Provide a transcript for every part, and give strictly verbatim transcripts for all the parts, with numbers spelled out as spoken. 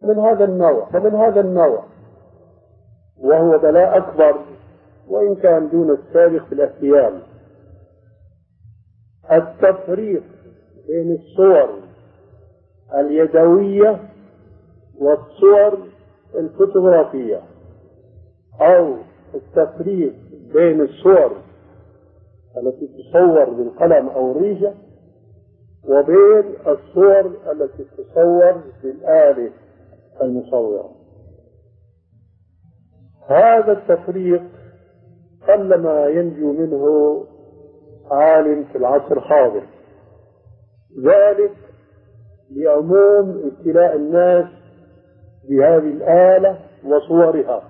من هذا النوع فمن هذا النوع وهو بلاء أكبر وإن كان دون السابق في الاحتيال. التفريق بين الصور اليدوية والصور الفوتوغرافية، أو التفريق بين الصور التي تصور بالقلم أو الريشة وبين الصور التي تصور بالآلة المصورة. هذا التفريق قلما ينجو منه عالم في العصر الحاضر، ذلك لعموم ابتلاء الناس بهذه الآلة وصورها.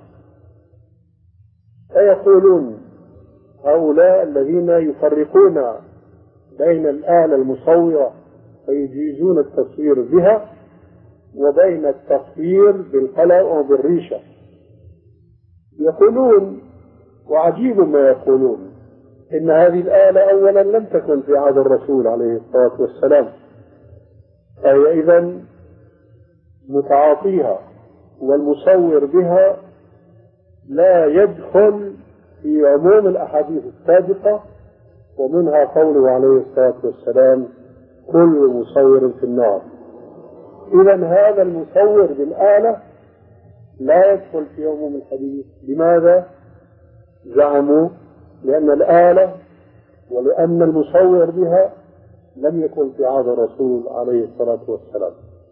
فيقولون هؤلاء الذين يفرقون بين الآلة المصورة فيجيزون التصوير بها وبين التصوير بالقلم أو بالريشة، يقولون وعجيب ما يقولون إن هذه الآلة أولا لم تكن في عهد الرسول عليه الصلاة والسلام، أي إذن متعاطيها والمصور بها لا يدخل في عموم الأحاديث السابقة، ومنها قوله عليه الصلاة والسلام كل مصور في النار. إذن هذا المصور بالآلة لا يدخل في عموم الحديث. لماذا؟ زعموا لأن الآلة ولأن المصور بها لم يكن في عهد الرسول عليه الصلاة والسلام.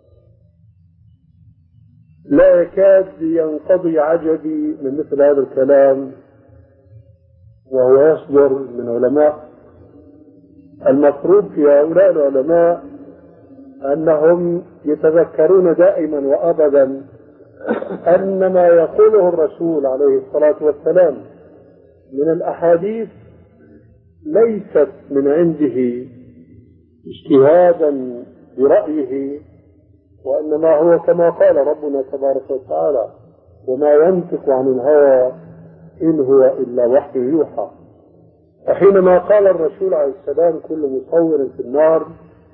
لا يكاد ينقضي عجبي من مثل هذا الكلام وهو يصدر من علماء. المفروض في هؤلاء العلماء أنهم يتذكرون دائما وأبدا أن ما يقوله الرسول عليه الصلاة والسلام من الأحاديث ليست من عنده اجتهادا برأيه، وإنما هو كما قال ربنا تبارك وتعالى وما ينطق عن الهوى إن هو إلا وحي يوحى. وحينما قال الرسول عليه السلام كل مصور في النار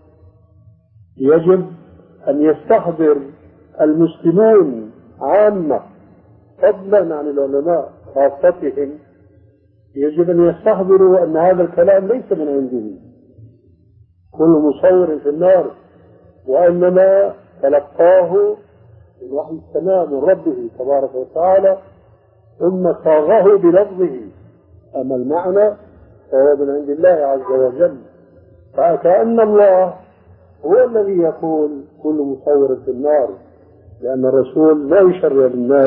يجب أن يستحضر المسلمون عامة فضلا عن العلماء خاصتهم، يجب أن يستحضروا أن هذا الكلام ليس من عنده كل مصور في النار، وإنما تلقاه من وحي السماء من ربه تبارك وتعالى ثم صاغه بلفظه، أما المعنى فهو من عند الله عز وجل. فكأن الله هو الذي يقول كل مصور في النار، لأن الرسول لا يشرع للناس